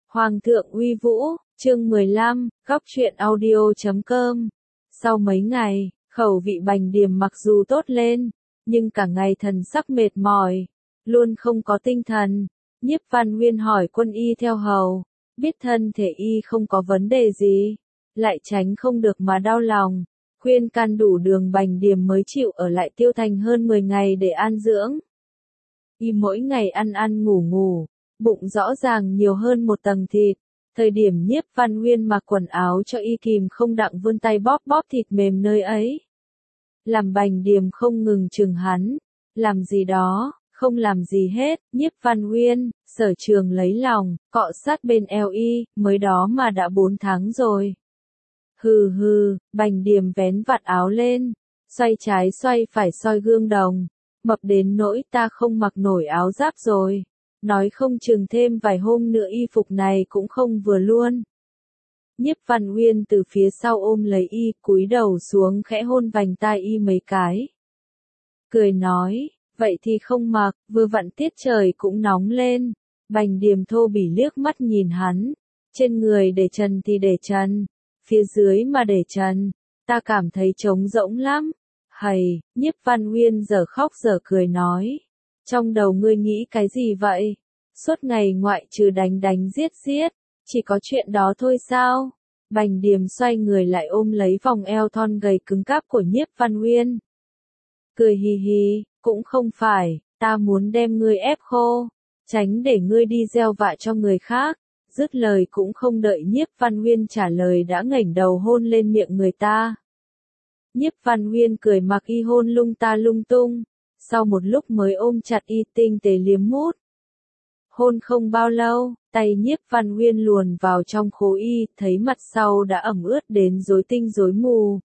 Hoàng thượng uy vũ, chương 15, góc truyện audio.com. Sau mấy ngày, khẩu vị Bành Điềm mặc dù tốt lên, nhưng cả ngày thần sắc mệt mỏi, luôn không có tinh thần. Nhiếp Văn Huyên hỏi Quân y theo hầu, biết thân thể y không có vấn đề gì, lại tránh không được mà đau lòng, khuyên can đủ đường Bành Điềm mới chịu ở lại Tiêu Thành hơn 10 ngày để an dưỡng. Y mỗi ngày ăn ăn ngủ ngủ, bụng rõ ràng nhiều hơn một tầng thịt. Thời điểm Nhiếp Văn Huyên mặc quần áo cho y kìm không đặng vươn tay bóp bóp thịt mềm nơi ấy. Làm Bành Điềm không ngừng chừng hắn, làm gì đó, không làm gì hết. Nhiếp Văn Huyên, Sở Trường lấy lòng, cọ sát bên eo y, mới đó mà đã 4 tháng rồi. Hừ hừ, Bành Điềm vén vạt áo lên, xoay trái xoay phải soi gương đồng, mập đến nỗi ta không mặc nổi áo giáp rồi. Nói không chừng thêm vài hôm nữa y phục này cũng không vừa luôn. Nhiếp Văn Huyên từ phía sau ôm lấy y, cúi đầu xuống khẽ hôn vành tai y mấy cái. Cười nói, vậy thì không mặc, vừa vặn tiết trời cũng nóng lên. Bành Điềm thô bỉ liếc mắt nhìn hắn, trên người để trần thì để trần, phía dưới mà để trần, ta cảm thấy trống rỗng lắm. Hầy, Nhiếp Văn Huyên giờ khóc giờ cười nói. Trong đầu ngươi nghĩ cái gì vậy? Suốt ngày ngoại trừ đánh đánh giết giết, chỉ có chuyện đó thôi sao? Bành Điềm xoay người lại ôm lấy vòng eo thon gầy cứng cáp của Nhiếp Văn Huyên. Cười hì hì, cũng không phải, ta muốn đem ngươi ép khô, tránh để ngươi đi gieo vạ cho người khác. Dứt lời cũng không đợi Nhiếp Văn Huyên trả lời đã ngẩng đầu hôn lên miệng người ta. Nhiếp Văn Huyên cười mặc y hôn lung ta lung tung. Sau một lúc mới ôm chặt y tinh tế liếm mút. Hôn không bao lâu, tay Nhiếp Văn Huyên luồn vào trong khố y, thấy mặt sau đã ẩm ướt đến rối tinh rối mù.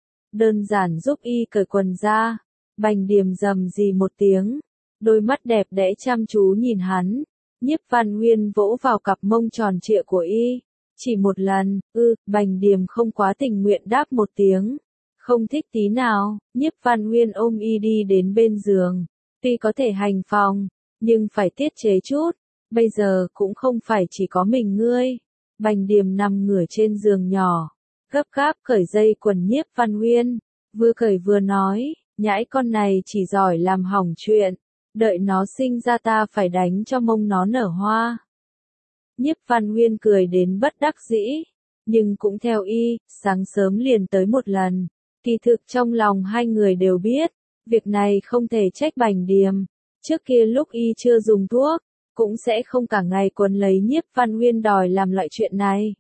Đơn giản giúp y cởi quần ra, Bành Điềm rầm rì một tiếng, đôi mắt đẹp đẽ chăm chú nhìn hắn. Nhiếp Văn Huyên vỗ vào cặp mông tròn trịa của y, chỉ một lần, Bành Điềm không quá tình nguyện đáp một tiếng. Không thích tí nào, Nhiếp Văn Huyên ôm y đi đến bên giường. Tuy có thể hành phòng, nhưng phải tiết chế chút. Bây giờ cũng không phải chỉ có mình ngươi. Bành Điềm nằm ngửa trên giường nhỏ, gấp gáp cởi dây quần Nhiếp Văn Huyên. Vừa cởi vừa nói, nhãi con này chỉ giỏi làm hỏng chuyện. Đợi nó sinh ra ta phải đánh cho mông nó nở hoa. Nhiếp Văn Huyên cười đến bất đắc dĩ. Nhưng cũng theo y, sáng sớm liền tới một lần. Kỳ thực trong lòng hai người đều biết, việc này không thể trách Bành Điềm. Trước kia lúc y chưa dùng thuốc, cũng sẽ không cả ngày quấn lấy Nhiếp Văn Huyên đòi làm loại chuyện này.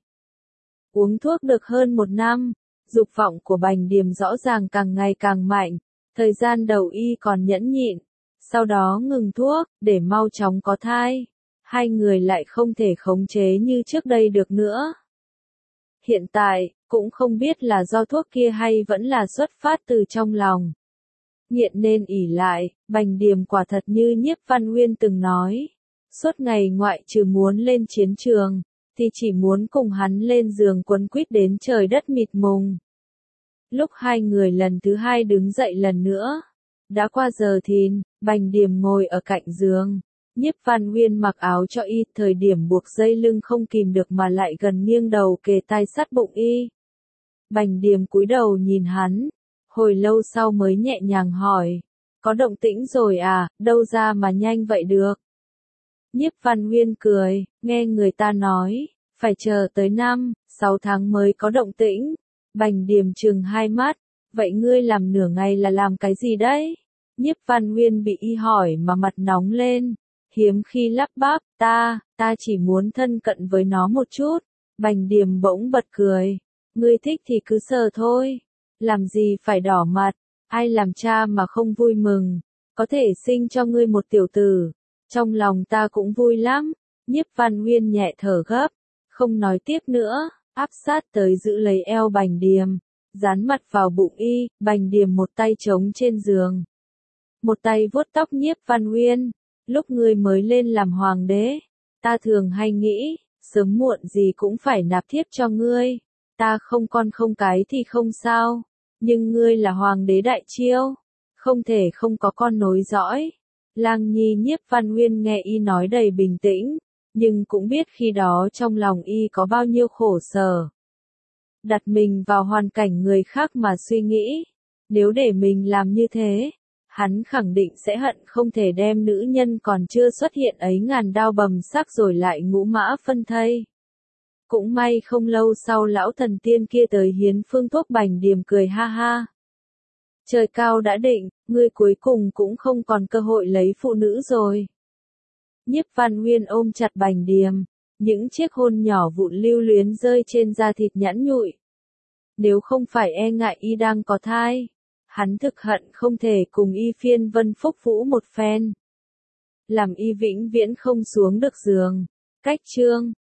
Uống thuốc được hơn 1 năm, dục vọng của Bành Điềm rõ ràng càng ngày càng mạnh. Thời gian đầu y còn nhẫn nhịn, sau đó ngừng thuốc, để mau chóng có thai. Hai người lại không thể khống chế như trước đây được nữa. Hiện tại, cũng không biết là do thuốc kia hay vẫn là xuất phát từ trong lòng. Nghiện nên ỷ lại, Bành Điềm quả thật như Nhiếp Văn Huyên từng nói. Suốt ngày ngoại trừ muốn lên chiến trường, thì chỉ muốn cùng hắn lên giường quấn quýt đến trời đất mịt mùng. Lúc hai người lần thứ hai đứng dậy lần nữa, đã qua giờ thìn, Bành Điềm ngồi ở cạnh giường. Nhiếp Văn Huyên mặc áo cho y, thời điểm buộc dây lưng không kìm được mà lại gần nghiêng đầu kề tai sát bụng y. Bành Điềm cúi đầu nhìn hắn, hồi lâu sau mới nhẹ nhàng hỏi, có động tĩnh rồi à, đâu ra mà nhanh vậy được. Nhiếp Văn Huyên cười, nghe người ta nói, phải chờ tới 5-6 tháng mới có động tĩnh. Bành Điềm trừng hai mắt, vậy ngươi làm nửa ngày là làm cái gì đấy? Nhiếp Văn Huyên bị y hỏi mà mặt nóng lên, hiếm khi lắp bắp, ta chỉ muốn thân cận với nó một chút. Bành Điềm bỗng bật cười, ngươi thích thì cứ sờ thôi, làm gì phải đỏ mặt, ai làm cha mà không vui mừng, có thể sinh cho ngươi một tiểu tử, trong lòng ta cũng vui lắm. Nhiếp Văn Huyên nhẹ thở gấp, không nói tiếp nữa, áp sát tới giữ lấy eo Bành Điềm, dán mặt vào bụng y. Bành Điềm một tay chống trên giường, một tay vuốt tóc Nhiếp Văn Huyên. Lúc ngươi mới lên làm hoàng đế, ta thường hay nghĩ, sớm muộn gì cũng phải nạp thiếp cho ngươi. Ta không con không cái thì không sao, nhưng ngươi là hoàng đế đại chiêu, không thể không có con nối dõi. Lang Nhi. Nhiếp Văn Huyên nghe y nói đầy bình tĩnh, nhưng cũng biết khi đó trong lòng y có bao nhiêu khổ sở. Đặt mình vào hoàn cảnh người khác mà suy nghĩ, nếu để mình làm như thế, hắn khẳng định sẽ hận không thể đem nữ nhân còn chưa xuất hiện ấy ngàn đao bầm xác rồi lại ngũ mã phân thây. Cũng may không lâu sau lão thần tiên kia tới hiến phương thuốc Bành Điềm cười ha ha. Trời cao đã định, ngươi cuối cùng cũng không còn cơ hội lấy phụ nữ rồi. Nhiếp Văn Huyên ôm chặt Bành Điềm, những chiếc hôn nhỏ vụn lưu luyến rơi trên da thịt nhẵn nhụi. Nếu không phải e ngại y đang có thai, hắn thực hận không thể cùng y phiên vân phúc vũ một phen. Làm y vĩnh viễn không xuống được giường. Cách chương